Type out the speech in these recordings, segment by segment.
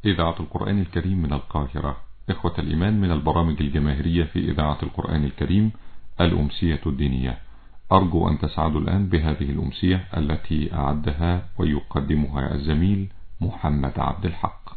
إذاعة القرآن الكريم من القاهرة. إخوة الإيمان، من البرامج الجماهيرية في إذاعة القرآن الكريم الأمسية الدينية. أرجو أن تسعدوا الآن بهذه الأمسية التي أعدها ويقدمها الزميل محمد عبد الحق.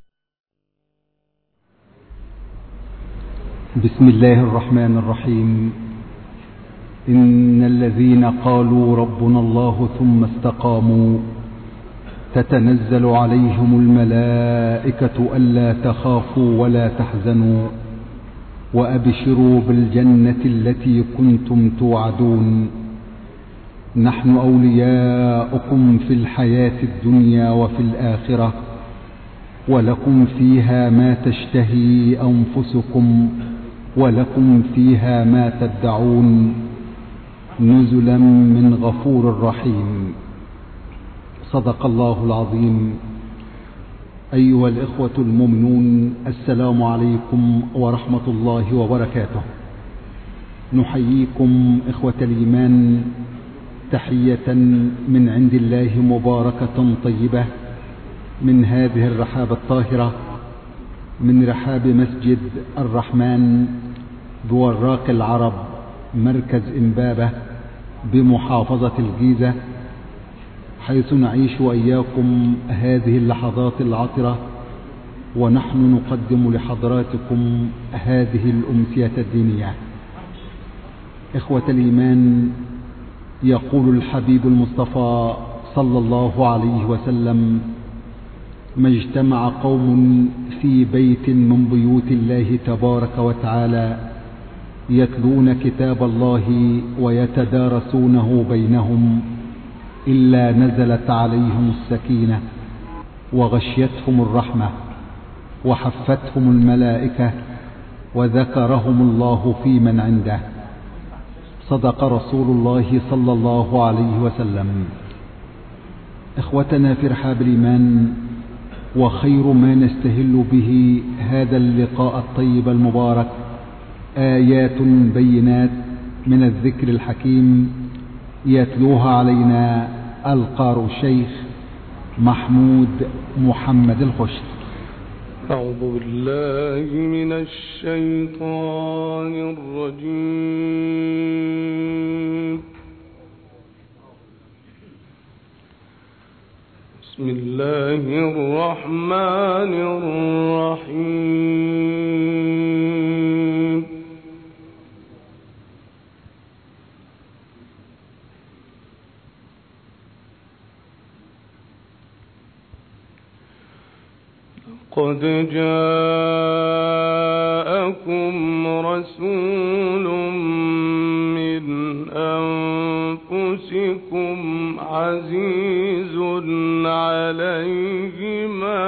بسم الله الرحمن الرحيم. إن الذين قالوا ربنا الله ثم استقاموا تتنزل عليهم الملائكة ألا تخافوا ولا تحزنوا وأبشروا بالجنة التي كنتم توعدون. نحن أولياؤكم في الحياة الدنيا وفي الآخرة، ولكم فيها ما تشتهي أنفسكم ولكم فيها ما تدعون، نزلا من غفور رحيم. صدق الله العظيم. أيها الإخوة المؤمنون، السلام عليكم ورحمة الله وبركاته. نحييكم إخوة الإيمان تحية من عند الله مباركة طيبة من هذه الرحاب الطاهرة، من رحاب مسجد الرحمن بوراق العرب، مركز إمبابة بمحافظة الجيزة، حيث نعيش وإياكم هذه اللحظات العطرة، ونحن نقدم لحضراتكم هذه الأمسية الدينية. إخوة الإيمان، يقول الحبيب المصطفى صلى الله عليه وسلم: ما اجتمع قوم في بيت من بيوت الله تبارك وتعالى يتلون كتاب الله ويتدارسونه بينهم إلا نزلت عليهم السكينة وغشيتهم الرحمة وحفتهم الملائكة وذكرهم الله في من عنده. صدق رسول الله صلى الله عليه وسلم. إخوتنا في رحاب الإيمان، وخير ما نستهل به هذا اللقاء الطيب المبارك آيات بينات من الذكر الحكيم يتلوها علينا القارئ الشيخ محمود محمد الخشت. أعوذ بالله من الشيطان الرجيم. بسم الله الرحمن الرحيم. قد جاءكم رسول من أنفسكم عزيز عليه ما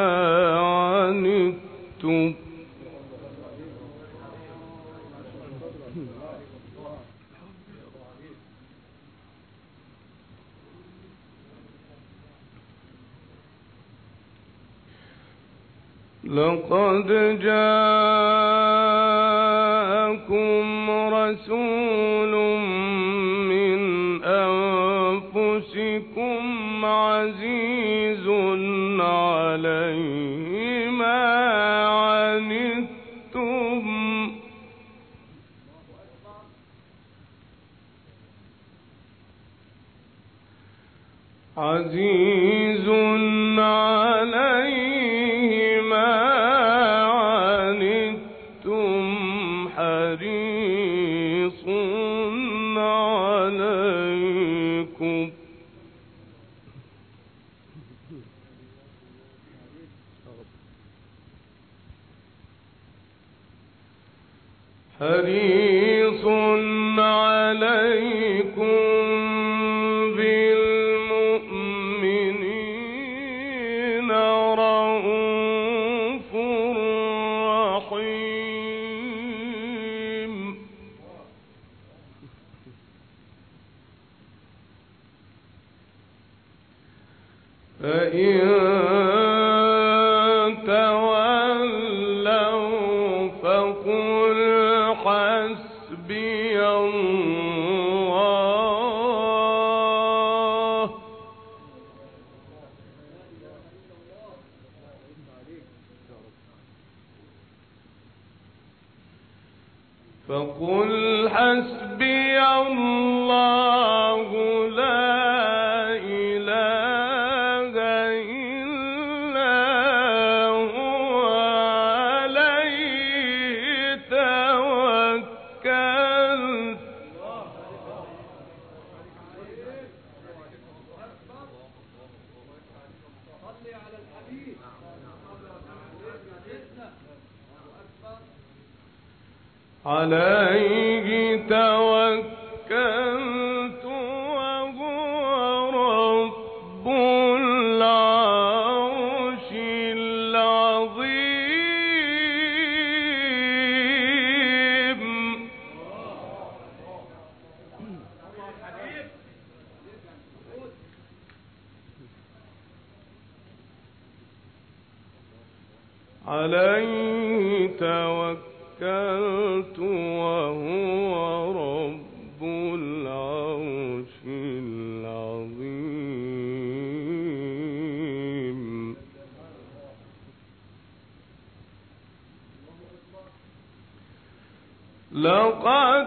عنتم لقد جاءكم رسول من أنفسكم عزيز عليه ما عنتم عزيز عليه ما عنتم حريص عليكم حريص عليكم بالمؤمنين رؤوف رحيم. فإن تولوا فقل حسبي الله فقل حسبي الله لا إله إلا هو عليه توكلت عليه توكلت وهو رب العرش العظيم عليه توكلت وهو رب العرش العظيم لقد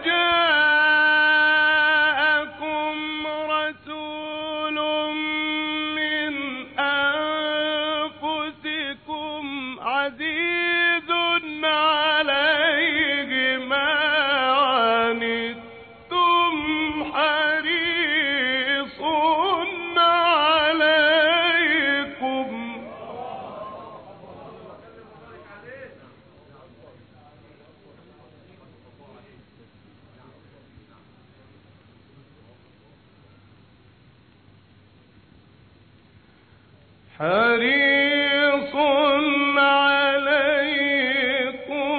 جاءكم رسول من أنفسكم عزيز عليه ما عنتم حريص عليكم حريص عليكم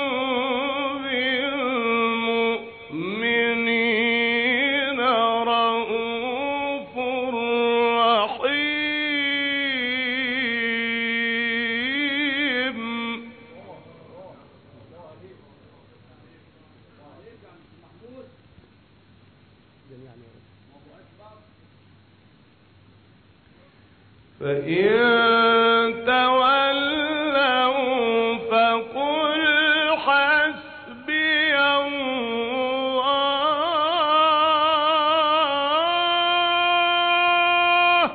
بالمؤمنين رؤوف رحيم فإن تولوا فقل حسبي الله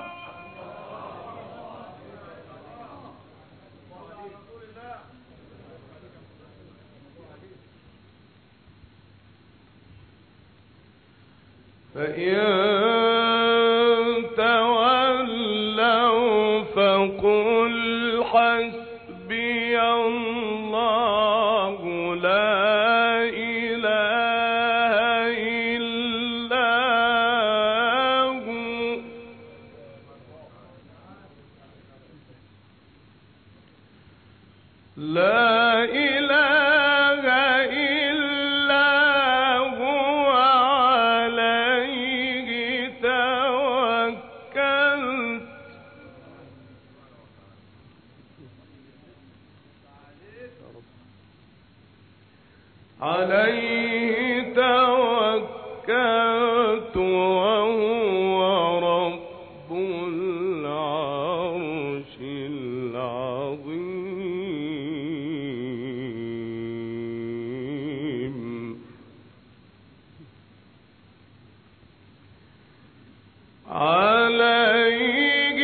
فإن تولوا فقل حسبي الله لا إله إلا هو لا إله إلا هو عليه توكلت عليه توكلت وهو رب العرش العظيم عليه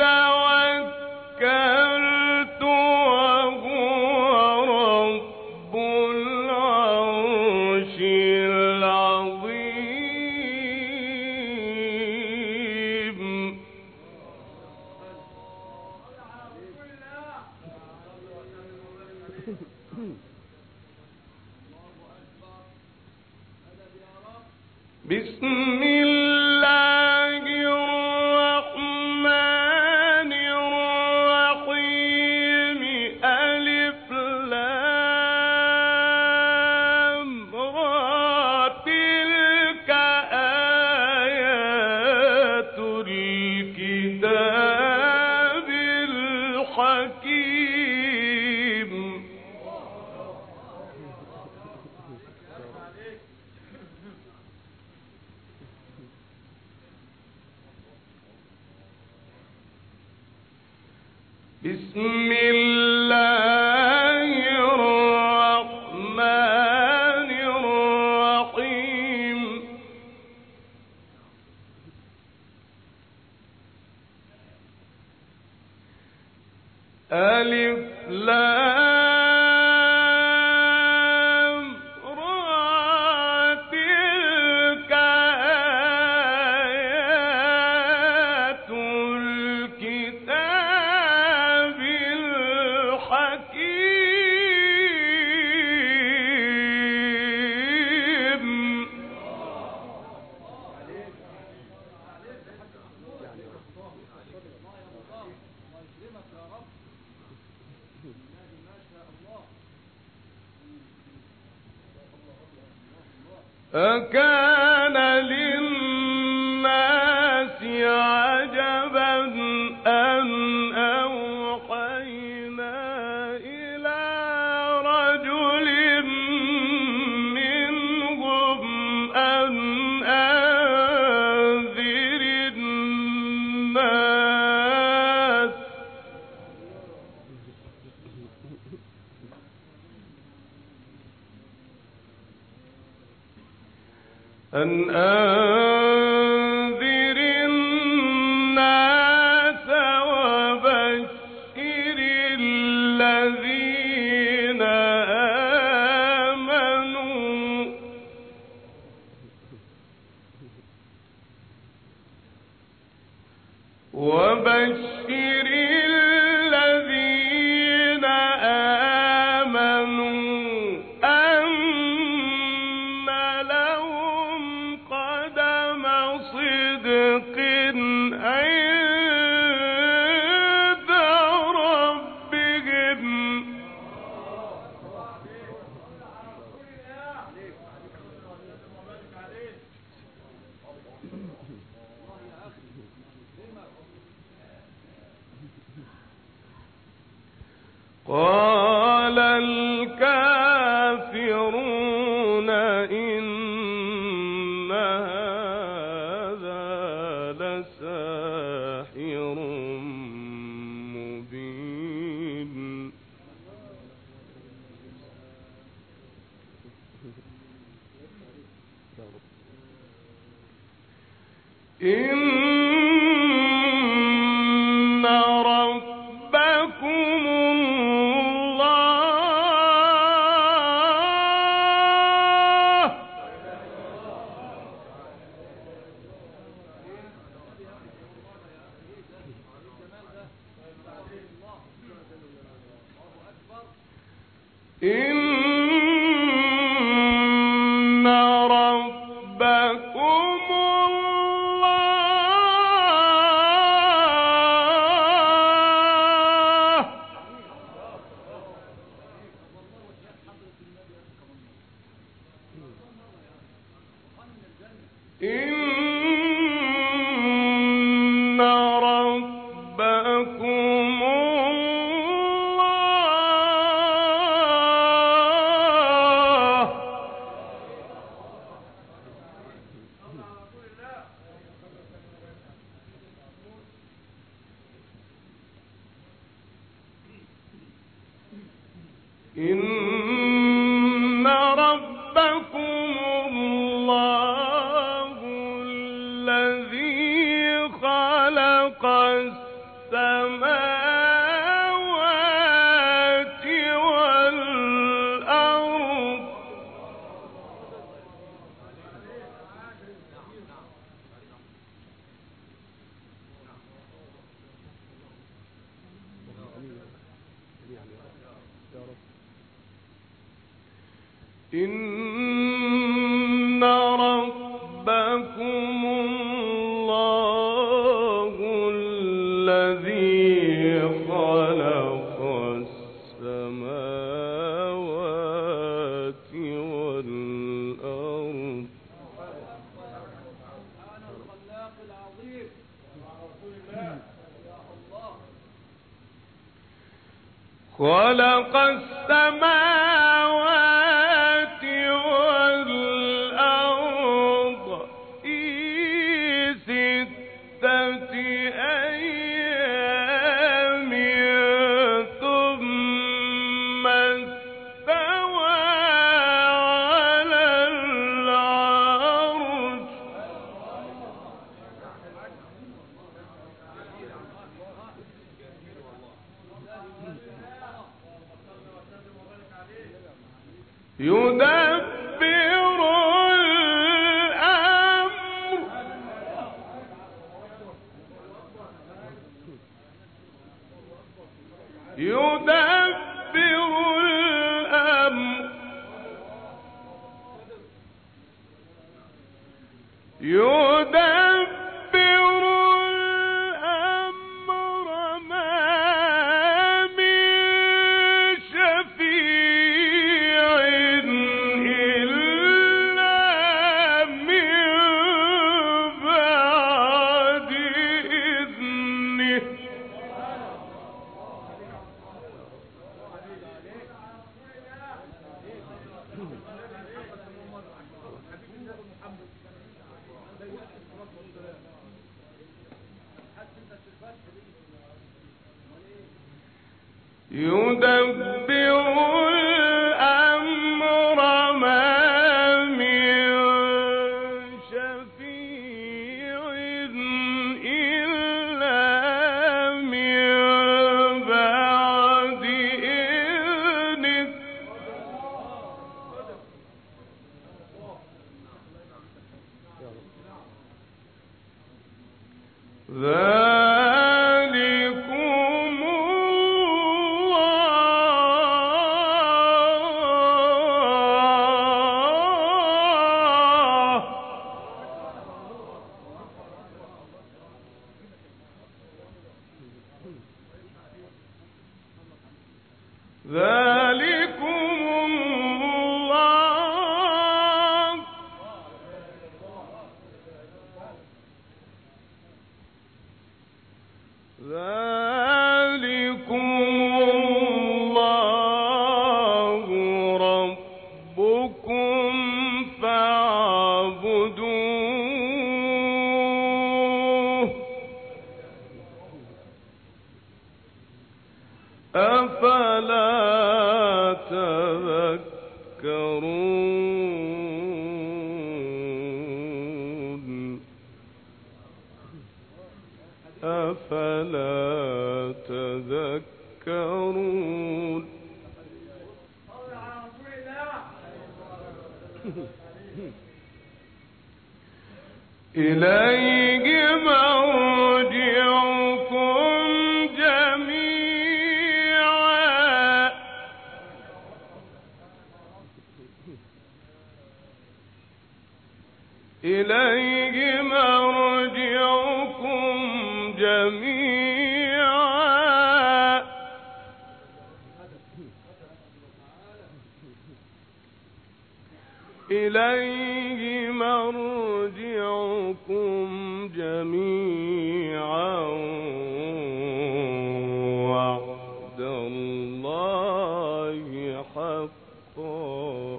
توكلت وهو رب العرش العظيم بسم الله الرحمن الرحيم ألف لام را تلك آيات الكتاب الحكيم بسم الله الرحمن ألف لام را تلك آيات الكتاب الحكيم. أكان للناس عجبا أن أوحينا إلى رجل منهم أن أنذر الناس وبشر الذين آمنوا أن لهم قدم صدق عند ربهم. قال الكافرون إن هذا لساحر مبين. إن ربكم الله إن ربكم الله إن ربكم الله إن ربكم الله الذي خلق السماوات والأرض إن ربكم الله الذي خلق السماوات والأرض خلق السماوات والأرض في 6 أيام ثم استوى على العرش. أفلا تذكرون. إليه مرجعكم جميعا إليه مرجعكم جميعا إليه مرجعكم جميعا وعد الله حقا.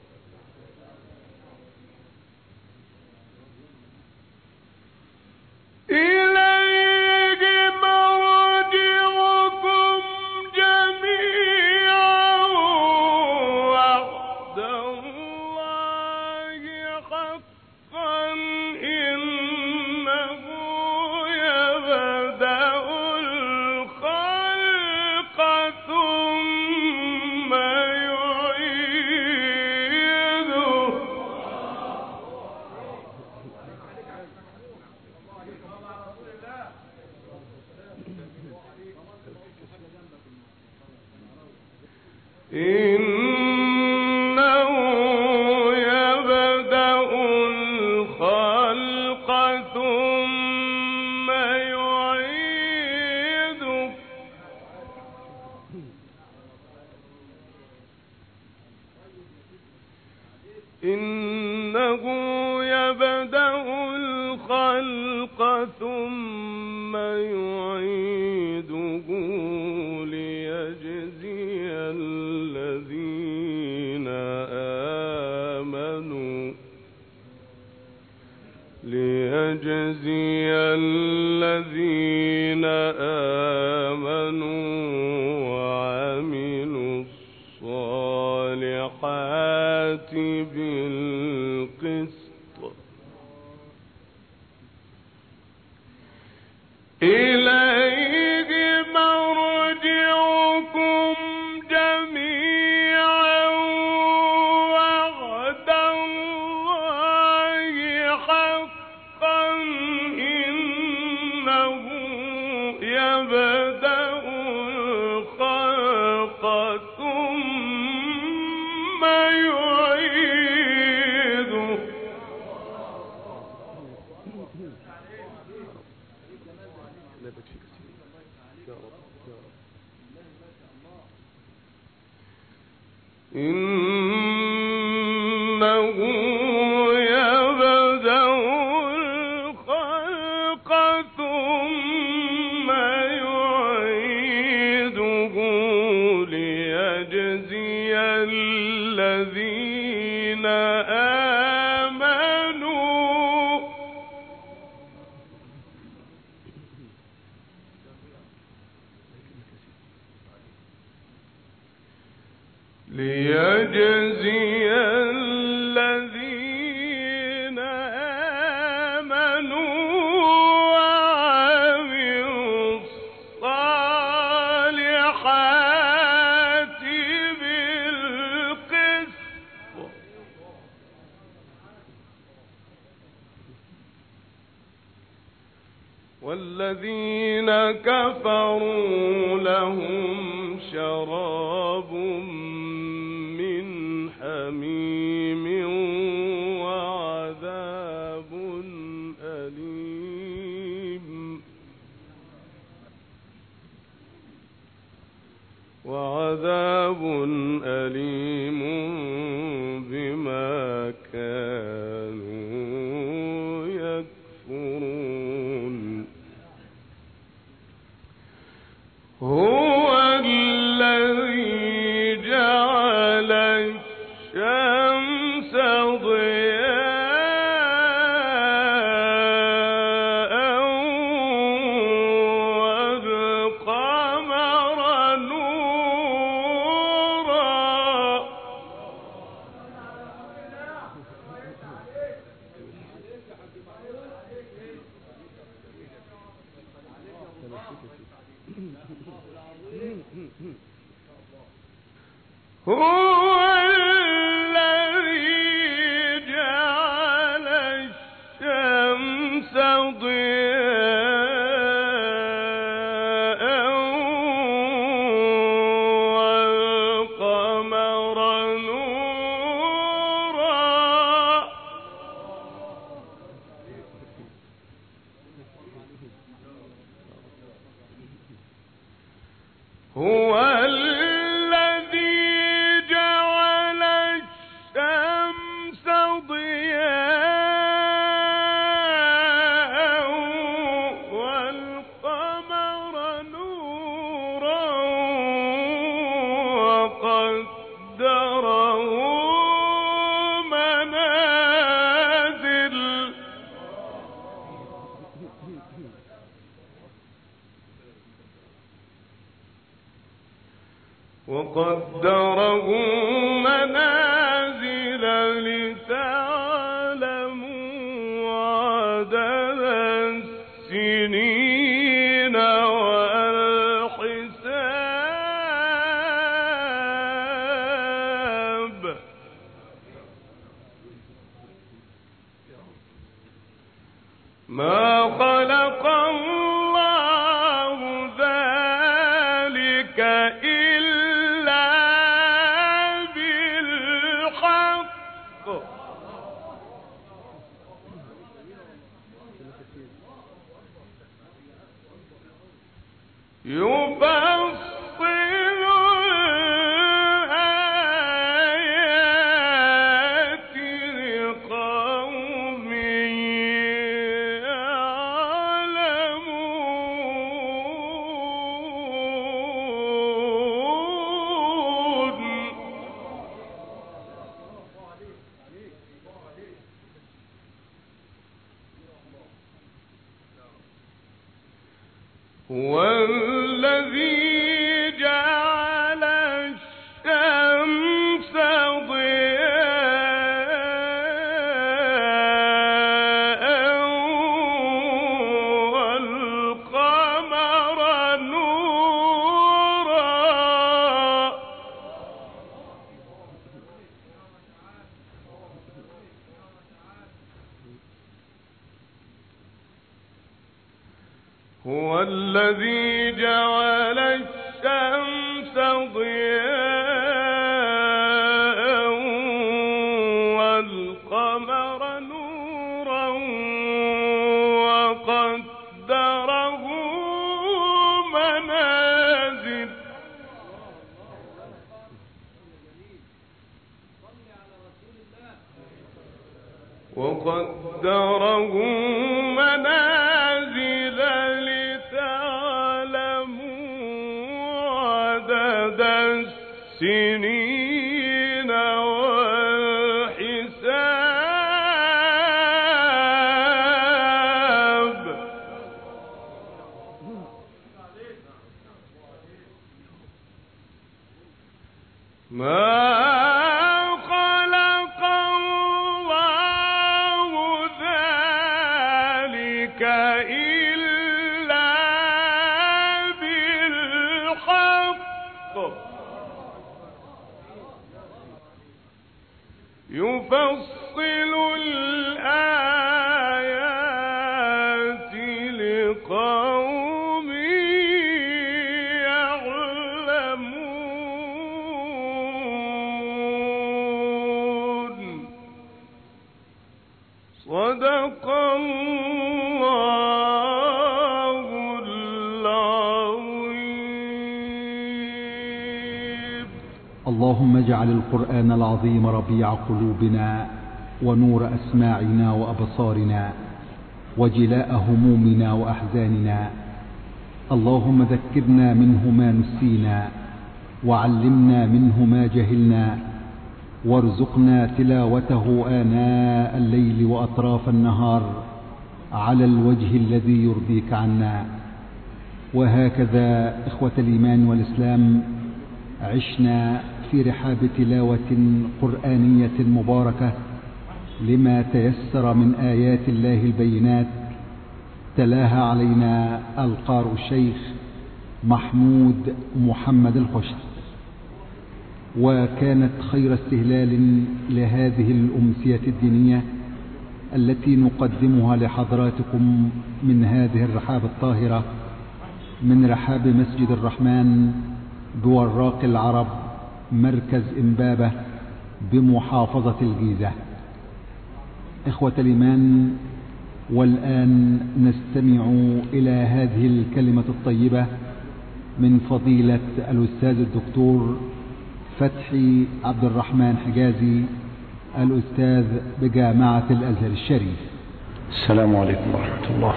إنه يبدأ الخلق ثم يعيده إنه يبدأ الخلق ثم يعيده ليجزي الذين آمنوا وعملوا الصالحات بالقسط. إليه مرجعكم إنه يبدأ الخلق ثم يعيده ليجزي الذين آمنوا وعملوا الصالحات بالقسط والذين كفروا لهم شراب من حميم وعذاب أليم بما كانوا يكفرون هو الذي جعل الشمس ضياء والقمر نورا هو الذي جعل الشمس ضياء والقمر نورا هو الذي جعل الشمس ضياء والقمر نورا وقدره منازل لتعلموا عدد السنين والحساب ما خلق الله ذلك إلا بالحق يفصل الآيات لقوم يعلمون هو الذي وقدره منازل لتعلموا عدد السنين والحساب. ما خلق الله ذلك إلا بالحق يفصل الآيات لقوم يعلمون. صدق الله العظيم. اللهم اجعل القرآن العظيم ربيع قلوبنا ونور أسماعنا وأبصارنا وجلاء همومنا وأحزاننا. اللهم ذكرنا منه ما نسينا وعلمنا منه ما جهلنا وارزقنا تلاوته آناء الليل وأطراف النهار على الوجه الذي يرضيك عنا. وهكذا إخوة الإيمان والإسلام عشنا في رحاب تلاوة قرآنية مباركة لما تيسر من آيات الله البينات، تلاها علينا القارئ الشيخ محمود محمد الخشت، وكانت خير استهلال لهذه الأمسية الدينية التي نقدمها لحضراتكم من هذه الرحاب الطاهرة من رحاب مسجد الرحمن بوراق العرب مركز إمبابة بمحافظة الجيزة. إخوة الإيمان، والآن نستمع إلى هذه الكلمة الطيبة من فضيلة الأستاذ الدكتور فتحي عبد الرحمن حجازي، الأستاذ بجامعة الأزهر الشريف. السلام عليكم ورحمة الله.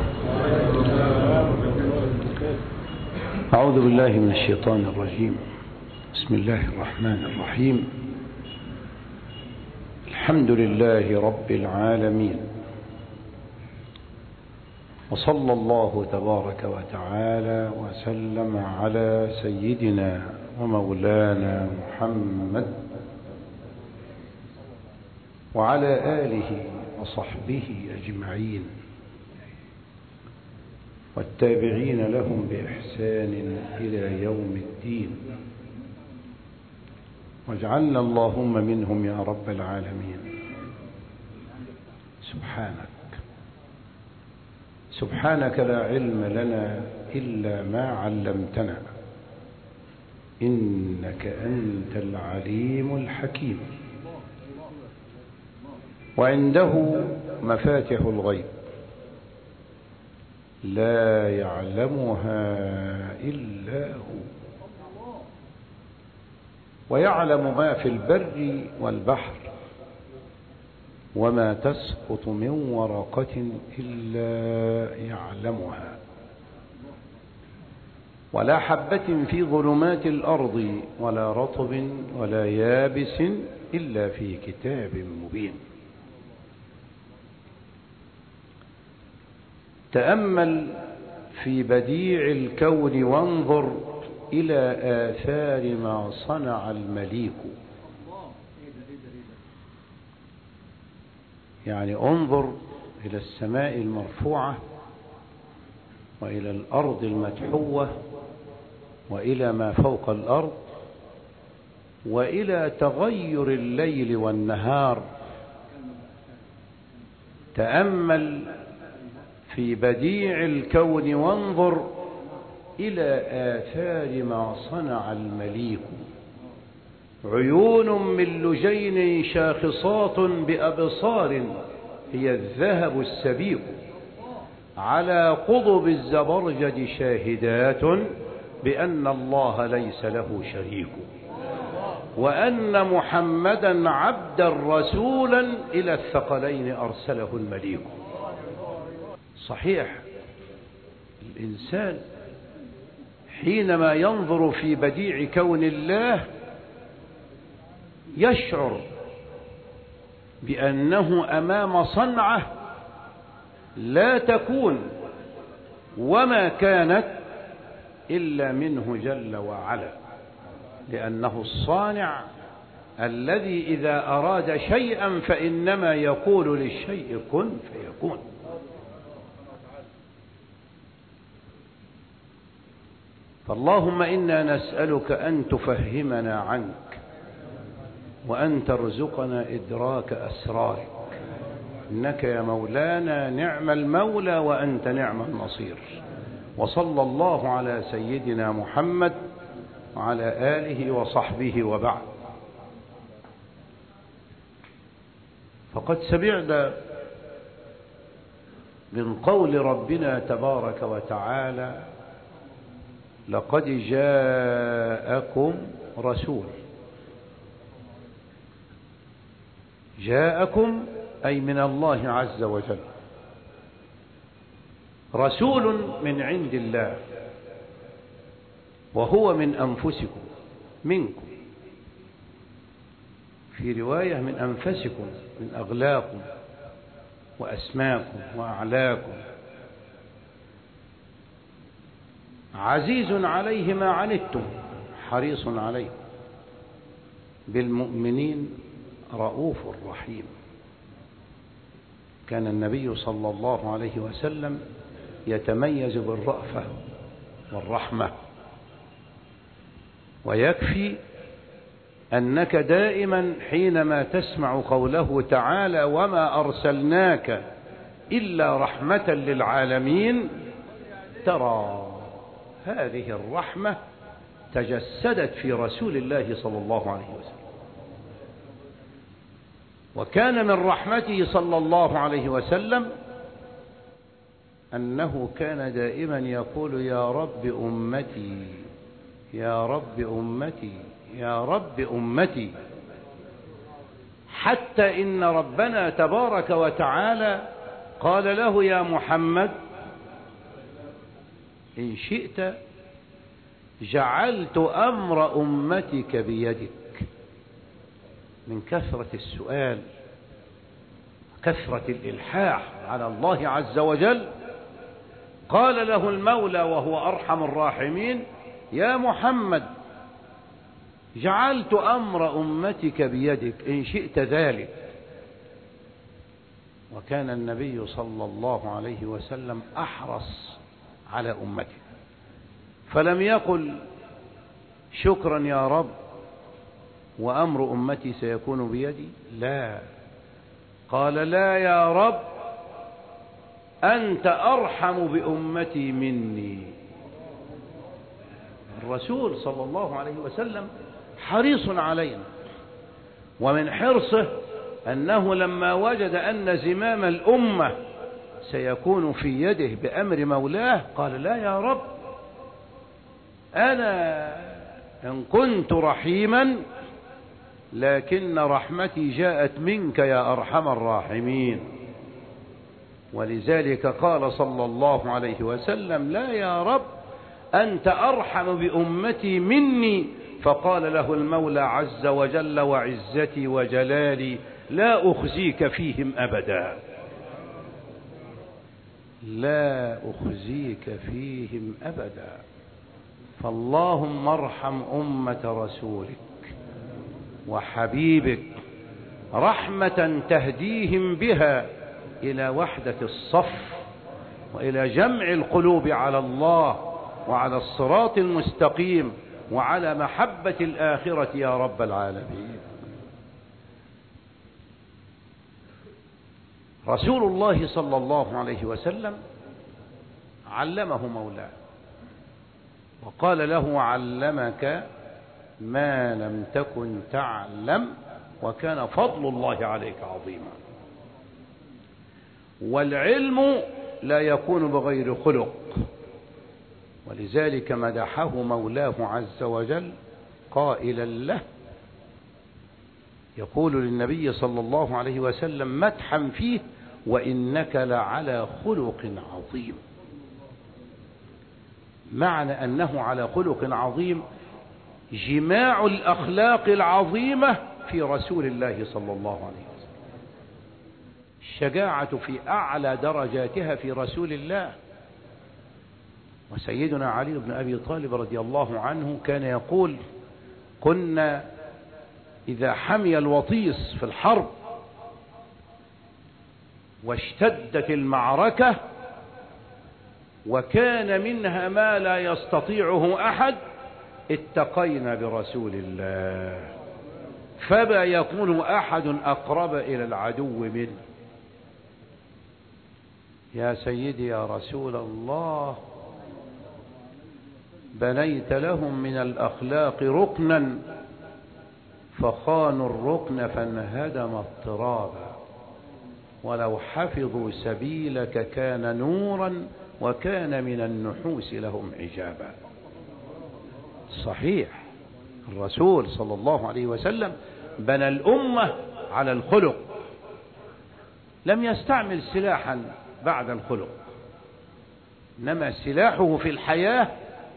أعوذ بالله من الشيطان الرجيم. بسم الله الرحمن الرحيم. الحمد لله رب العالمين، وصلى الله تبارك وتعالى وسلم على سيدنا ومولانا محمد وعلى آله وصحبه أجمعين والتابعين لهم بإحسان إلى يوم الدين، واجعلنا اللهم منهم يا رب العالمين. سبحانك لا علم لنا إلا ما علمتنا، إنك أنت العليم الحكيم. وعنده مفاتح الغيب لا يعلمها إلا هو، ويعلم ما في البر والبحر، وما تسقط من ورقة إلا يعلمها، ولا حبة في ظلمات الأرض ولا رطب ولا يابس إلا في كتاب مبين. تأمل في بديع الكون وانظر إلى آثار ما صنع المليك. يعني انظر إلى السماء المرفوعة وإلى الأرض المدحوة وإلى ما فوق الأرض وإلى تغير الليل والنهار. تأمل في بديع الكون وانظر إلى آثار ما صنع المليك. عيون من لجين شاخصات بأبصار هي الذهب السبيق، على قضب الزبرجد شاهدات بأن الله ليس له شريك، وأن محمدا عبدا رسولا إلى الثقلين أرسله المليك. صحيح، الإنسان حينما ينظر في بديع كون الله يشعر بأنه أمام صنعة لا تكون وما كانت إلا منه جل وعلا، لأنه الصانع الذي إذا أراد شيئا فإنما يقول للشيء كن فيكون. فاللهم إنا نسألك أن تفهمنا عنك وأن ترزقنا إدراك أسرارك، إنك يا مولانا نعم المولى وأنت نعم النصير. وصلى الله على سيدنا محمد وعلى آله وصحبه وبعد. فقد سمعنا من قول ربنا تبارك وتعالى لقد جاءكم رسول. جاءكم أي من الله عز وجل، رسول من عند الله، وهو من أنفسكم منكم، في رواية من أنفسكم من أغلاكم وأسماكم وأعلاكم، عزيز عليه ما عنتم حريص عليكم بالمؤمنين رؤوف رحيم. كان النبي صلى الله عليه وسلم يتميز بالرأفة والرحمة، ويكفي أنك دائما حينما تسمع قوله تعالى وما أرسلناك إلا رحمة للعالمين ترى هذه الرحمة تجسدت في رسول الله صلى الله عليه وسلم. وكان من رحمته صلى الله عليه وسلم أنه كان دائما يقول يا رب أمتي يا رب أمتي يا رب أمتي، حتى إن ربنا تبارك وتعالى قال له يا محمد إن شئت جعلت أمر أمتك بيدك. من كثرة السؤال كثرة الإلحاح على الله عز وجل قال له المولى وهو أرحم الراحمين يا محمد جعلت أمر أمتك بيدك إن شئت ذلك. وكان النبي صلى الله عليه وسلم أحرص على أمته، فلم يقل شكرا يا رب وأمر أمتي سيكون بيدي، لا، قال لا يا رب أنت أرحم بأمتي مني. الرسول صلى الله عليه وسلم حريص علينا، ومن حرصه أنه لما وجد أن زمام الأمة سيكون في يده بأمر مولاه قال لا يا رب أنا إن كنت رحيما لكن رحمتي جاءت منك يا أرحم الراحمين. ولذلك قال صلى الله عليه وسلم لا يا رب أنت أرحم بأمتي مني، فقال له المولى عز وجل وعزتي وجلالي لا أخزيك فيهم أبدا، لا أخزيك فيهم أبدا. فاللهم ارحم أمة رسولك وحبيبك رحمة تهديهم بها إلى وحدة الصف وإلى جمع القلوب على الله وعلى الصراط المستقيم وعلى محبة الآخرة يا رب العالمين. رسول الله صلى الله عليه وسلم علمه مولاه وقال له علمك ما لم تكن تعلم وكان فضل الله عليك عظيما. والعلم لا يكون بغير خلق، ولذلك مدحه مولاه عز وجل قائلا له، يقول للنبي صلى الله عليه وسلم مدحا فيه: وإنك لعلى خلق عظيم. معنى أنه على خلق عظيم جماع الأخلاق العظيمة في رسول الله صلى الله عليه وسلم، الشجاعة في أعلى درجاتها في رسول الله. وسيدنا علي بن أبي طالب رضي الله عنه كان يقول: كنا إذا حمي الوطيس في الحرب واشتدت المعركة وكان منها ما لا يستطيعه أحد، اتقينا برسول الله، فما يكون أحد أقرب إلى العدو منه. يا سيدي يا رسول الله، بنيت لهم من الأخلاق ركنا فخانوا الركن فانهدم اضطرابا، ولو حفظوا سبيلك كان نورا وكان من النحوس لهم عجابا. صحيح، الرسول صلى الله عليه وسلم بنى الأمة على الخلق، لم يستعمل سلاحا بعد الخلق، إنما سلاحه في الحياة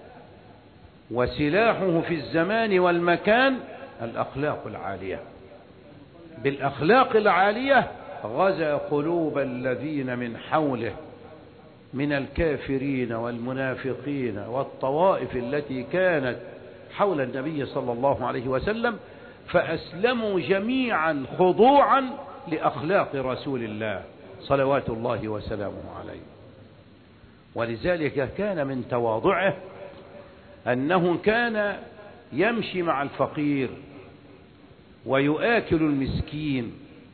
وسلاحه في الزمان والمكان الأخلاق العالية. بالأخلاق العالية غزا قلوب الذين من حوله من الكافرين والمنافقين والطوائف التي كانت حول النبي صلى الله عليه وسلم، فأسلموا جميعا خضوعا لأخلاق رسول الله صلوات الله وسلامه عليه. ولذلك كان من تواضعه أنه كان يمشي مع الفقير ويؤكل المسكين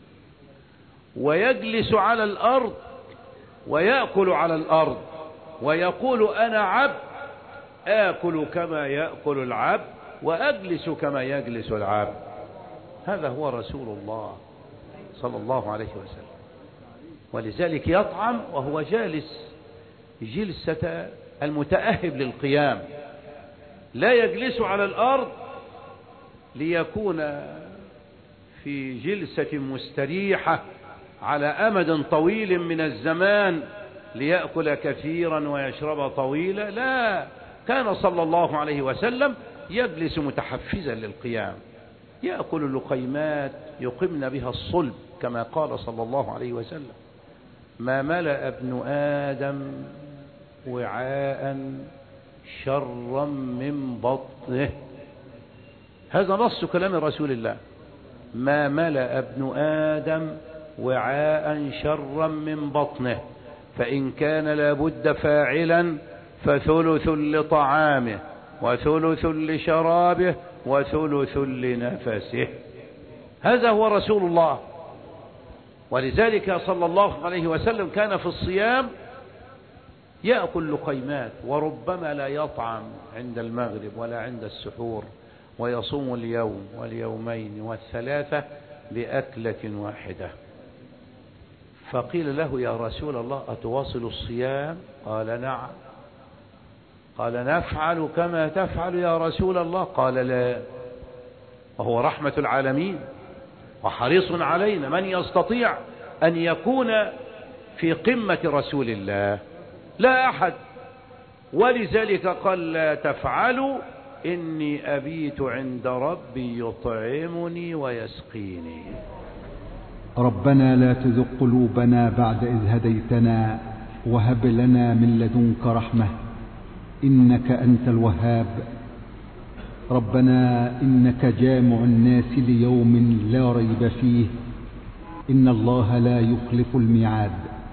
ويجلس على الأرض ويأكل على الأرض ويقول: أنا عبد آكل كما يأكل العبد وأجلس كما يجلس العبد. هذا هو رسول الله صلى الله عليه وسلم. ولذلك يطعم وهو جالس جلسة المتأهب للقيام، لا يجلس على الأرض ليكون في جلسة مستريحة على أمد طويل من الزمان ليأكل كثيرا ويشرب طويلا، لا، كان صلى الله عليه وسلم يجلس متحفزا للقيام، يأكل لقيمات يقمن بها الصلب، كما قال صلى الله عليه وسلم: ما ملأ ابن آدم وعاء شرا من بطنه. هذا نص كلام رسول الله: ما ملأ ابن آدم وعاء شرا من بطنه، فإن كان لابد فاعلا فثلث لطعامه وثلث لشرابه وثلث لنفسه. هذا هو رسول الله. ولذلك صلى الله عليه وسلم كان في الصيام يأكل لقيمات، وربما لا يطعم عند المغرب ولا عند السحور، ويصوم اليوم واليومين والثلاثة بأكلة واحدة. فقيل له: يا رسول الله أتواصل الصيام؟ قال: نعم. قال: نفعل كما تفعل يا رسول الله؟ قال: لا. وهو رحمة العالمين وحريص علينا، من يستطيع أن يكون في قمة رسول الله؟ لا أحد. ولذلك قال: لا تفعلوا إني أبيت عند ربي يطعمني ويسقيني. ربنا لا تزغ قلوبنا بعد إذ هديتنا وهب لنا من لدنك رحمة إنك أنت الوهاب. ربنا إنك جامع الناس ليوم لا ريب فيه إن الله لا يخلف الميعاد.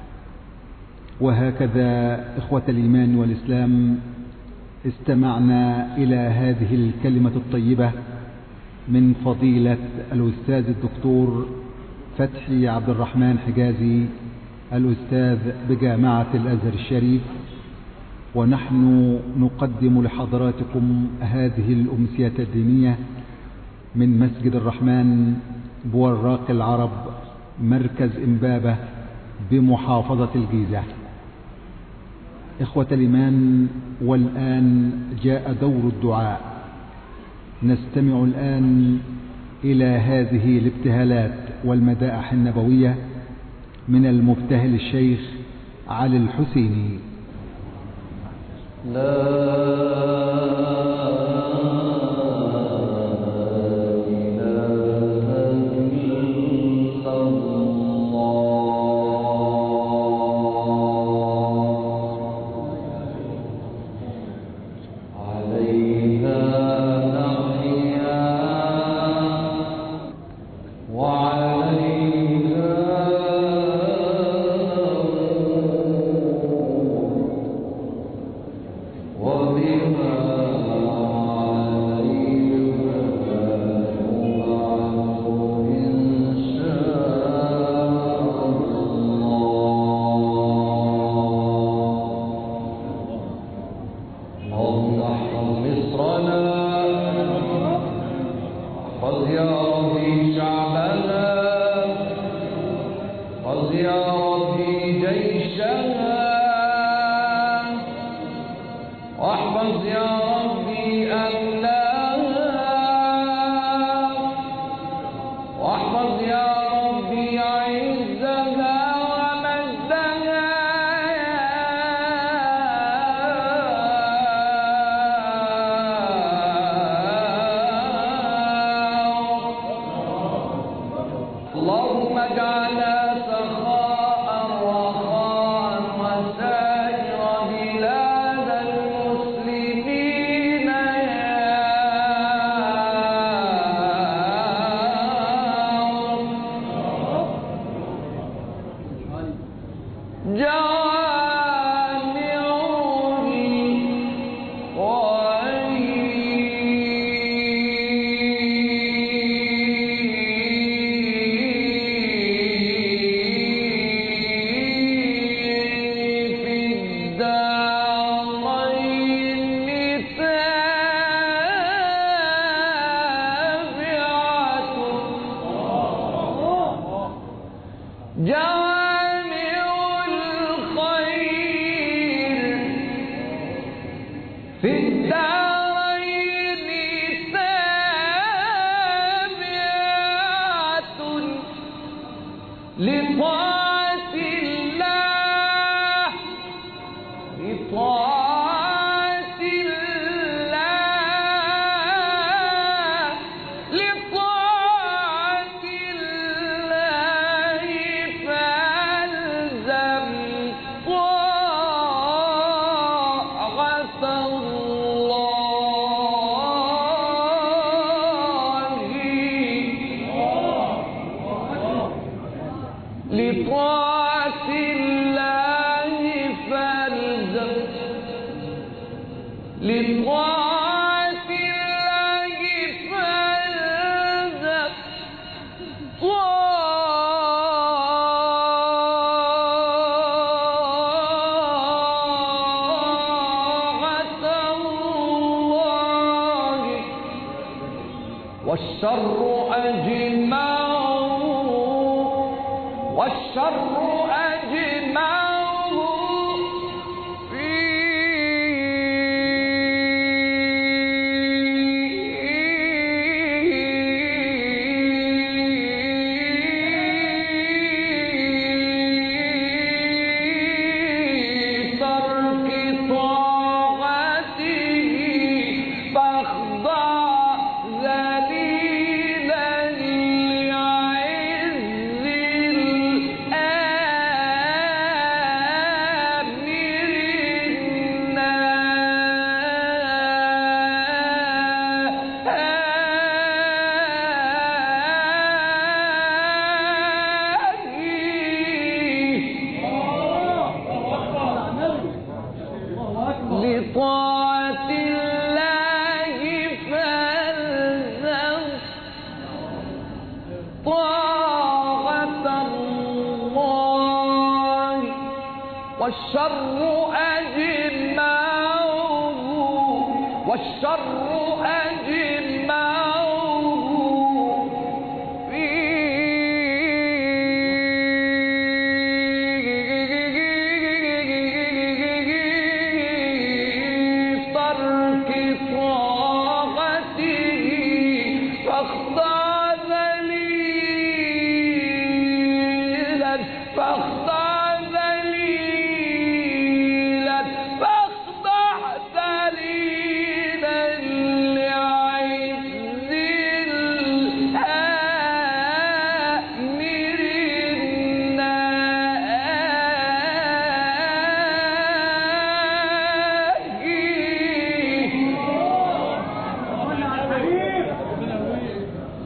وهكذا إخوة الإيمان والإسلام استمعنا إلى هذه الكلمة الطيبة من فضيلة الأستاذ الدكتور فتحي عبد الرحمن حجازي، الأستاذ بجامعة الأزهر الشريف. ونحن نقدم لحضراتكم هذه الأمسية الدينية من مسجد الرحمن بوراق العرب، مركز إمبابة بمحافظة الجيزة. إخوة الإيمان، والآن جاء دور الدعاء. نستمع الآن إلى هذه الابتهالات والمدائح النبوية من المبتهل الشيخ علي الحسيني.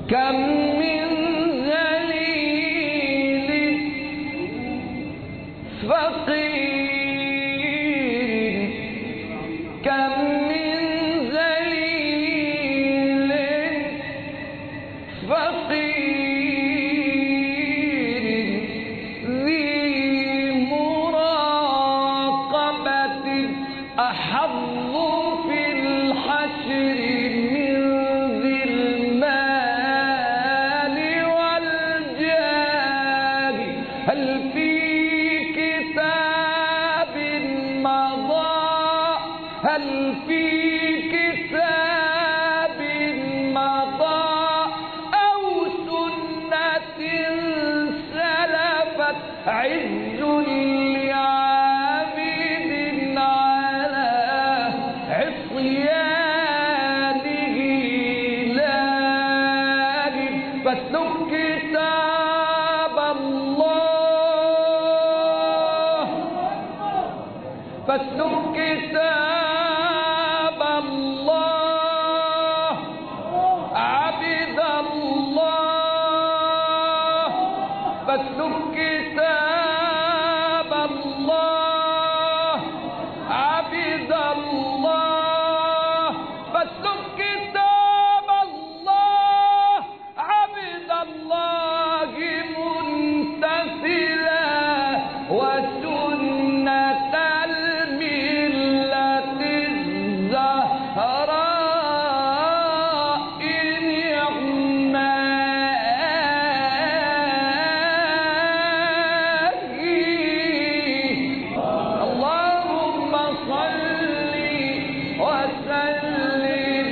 كم من ذليل فقير كم من ذليل فقير ذي مراقبة أحظ في الحشر من ذي المال والجاه هل في كتاب مضى هل في كتاب مضى أو سنة سلفت عز لعابد على عصيانه لاهٍ فاسلك كتاب الله فاسلك كتاب الله عبد الله فاسلك كتاب الله عبد الله فاسلك كتاب الله عبد الله منتسلا وسنة الملة الزهراء نعمائي اللهم صل وسلم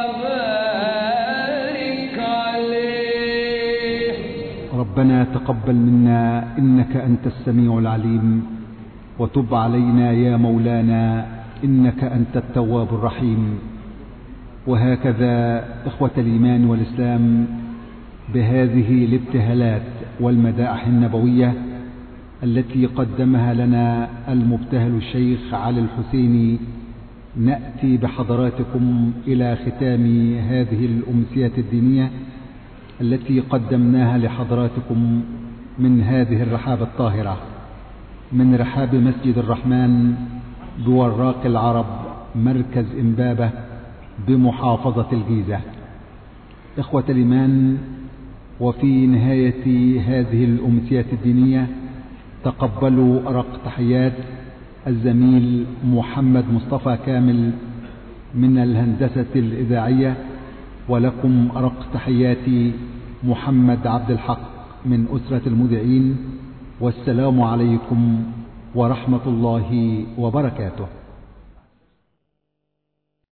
وبارك عليه. ربنا تقبل منا إنك أنت السميع العليم، وتب علينا يا مولانا إنك أنت التواب الرحيم. وهكذا إخوة الإيمان والإسلام، بهذه الابتهالات والمدائح النبوية التي قدمها لنا المبتهل الشيخ علي الحسيني، نأتي بحضراتكم إلى ختام هذه الأمسية الدينية التي قدمناها لحضراتكم من هذه الرحاب الطاهرة، من رحاب مسجد الرحمن بوراق العرب، مركز إمبابة بمحافظة الجيزة. إخوة الإيمان، وفي نهاية هذه الأمسية الدينية تقبلوا أرق تحيات الزميل محمد مصطفى كامل من الهندسة الإذاعية، ولكم أرق تحياتي محمد عبد الحق من أسرة المذيعين، والسلام عليكم ورحمة الله وبركاته.